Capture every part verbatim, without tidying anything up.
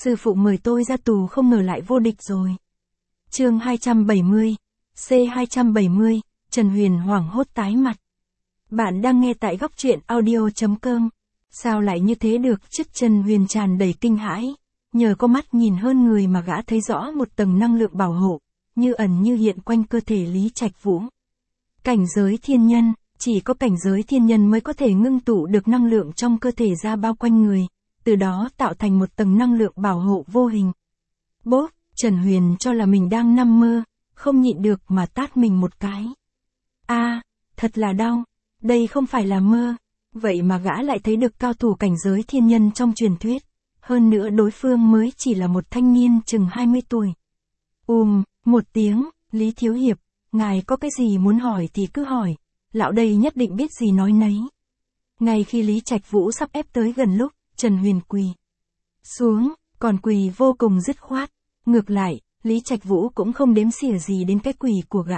Sư phụ mời tôi ra tù không ngờ lại vô địch rồi. Chương hai trăm bảy mươi, C hai trăm bảy mươi, Trần Huyền hoảng hốt tái mặt. Bạn đang nghe tại góc truyện audio chấm com. Sao lại như thế được chứ? Trần Huyền tràn đầy kinh hãi. Nhờ có mắt nhìn hơn người mà gã thấy rõ một tầng năng lượng bảo hộ, như ẩn như hiện quanh cơ thể Lý Trạch Vũ. Cảnh giới thiên nhân, chỉ có cảnh giới thiên nhân mới có thể ngưng tụ được năng lượng trong cơ thể ra bao quanh người, từ đó tạo thành một tầng năng lượng bảo hộ vô hình. Bốp, Trần Huyền cho là mình đang nằm mơ, không nhịn được mà tát mình một cái. A, à, thật là đau, đây không phải là mơ. Vậy mà gã lại thấy được cao thủ cảnh giới thiên nhân trong truyền thuyết. Hơn nữa đối phương mới chỉ là một thanh niên chừng hai mươi tuổi. Ùm, một tiếng, Lý Thiếu Hiệp, ngài có cái gì muốn hỏi thì cứ hỏi, lão đây nhất định biết gì nói nấy. Ngay khi Lý Trạch Vũ sắp ép tới gần lúc, Trần Huyền quỳ xuống, còn quỳ vô cùng dứt khoát. Ngược lại, Lý Trạch Vũ cũng không đếm xỉa gì đến cái quỳ của gã.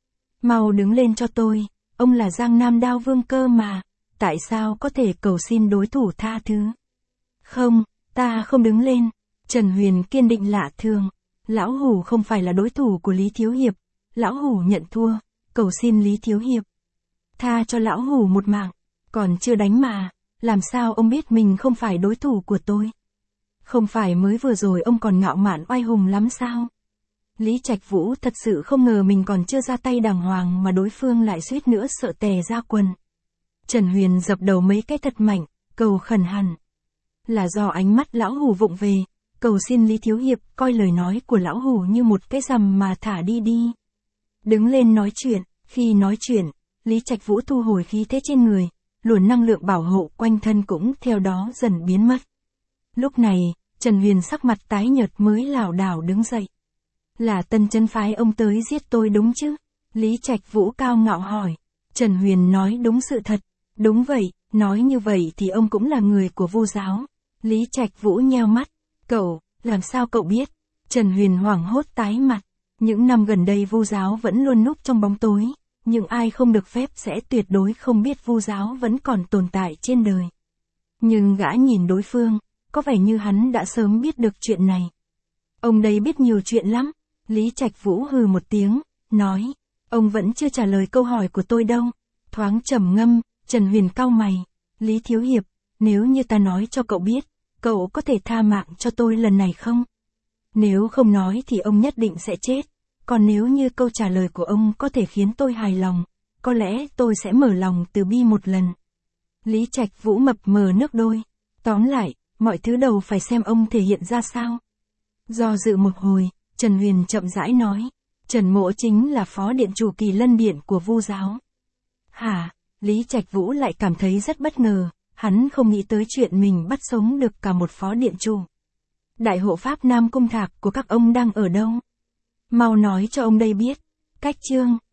Mau đứng lên cho tôi, ông là Giang Nam Đao Vương cơ mà, tại sao có thể cầu xin đối thủ tha thứ? Không, ta không đứng lên. Trần Huyền kiên định lạ thường. Lão Hủ không phải là đối thủ của Lý Thiếu Hiệp. Lão Hủ nhận thua, cầu xin Lý Thiếu Hiệp tha cho lão Hủ một mạng. Còn chưa đánh mà, làm sao ông biết mình không phải đối thủ của tôi? Không phải mới vừa rồi ông còn ngạo mạn oai hùng lắm sao? Lý Trạch Vũ thật sự không ngờ mình còn chưa ra tay đàng hoàng mà đối phương lại suýt nữa sợ tè ra quần. Trần Huyền dập đầu mấy cái thật mạnh, cầu khẩn hẳn. Là do ánh mắt lão Hủ vụng về, cầu xin Lý Thiếu Hiệp coi lời nói của lão Hủ như một cái rằm mà thả đi đi. Đứng lên nói chuyện, khi nói chuyện, Lý Trạch Vũ thu hồi khí thế trên người, luồng năng lượng bảo hộ quanh thân cũng theo đó dần biến mất. Lúc này, Trần Huyền sắc mặt tái nhợt mới lảo đảo đứng dậy. Là Tân Chân phái ông tới giết tôi đúng chứ? Lý Trạch Vũ cao ngạo hỏi. Trần Huyền nói đúng sự thật. Đúng vậy, nói như vậy thì ông cũng là người của Vu giáo. Lý Trạch Vũ nheo mắt. Cậu, làm sao cậu biết? Trần Huyền hoảng hốt tái mặt. Những năm gần đây Vu giáo vẫn luôn núp trong bóng tối, nhưng ai không được phép sẽ tuyệt đối không biết Vu giáo vẫn còn tồn tại trên đời. Nhưng gã nhìn đối phương, có vẻ như hắn đã sớm biết được chuyện này. Ông đây biết nhiều chuyện lắm. Lý Trạch Vũ hừ một tiếng, nói, ông vẫn chưa trả lời câu hỏi của tôi đâu. Thoáng trầm ngâm, Trần Huyền cau mày. Lý Thiếu Hiệp, nếu như ta nói cho cậu biết, cậu có thể tha mạng cho tôi lần này không? Nếu không nói thì ông nhất định sẽ chết. Còn nếu như câu trả lời của ông có thể khiến tôi hài lòng, có lẽ tôi sẽ mở lòng từ bi một lần. Lý Trạch Vũ mập mờ nước đôi. Tóm lại, mọi thứ đầu phải xem ông thể hiện ra sao. Do dự một hồi, Trần Huyền chậm rãi nói, Trần Mỗ chính là phó điện chủ Kỳ Lân Điện của Vu giáo. Hả? Lý Trạch Vũ lại cảm thấy rất bất ngờ, hắn không nghĩ tới chuyện mình bắt sống được cả một phó điện chủ. Đại hộ pháp Nam Cung Thạc của các ông đang ở đâu? Mau nói cho ông đây biết. Cách chương.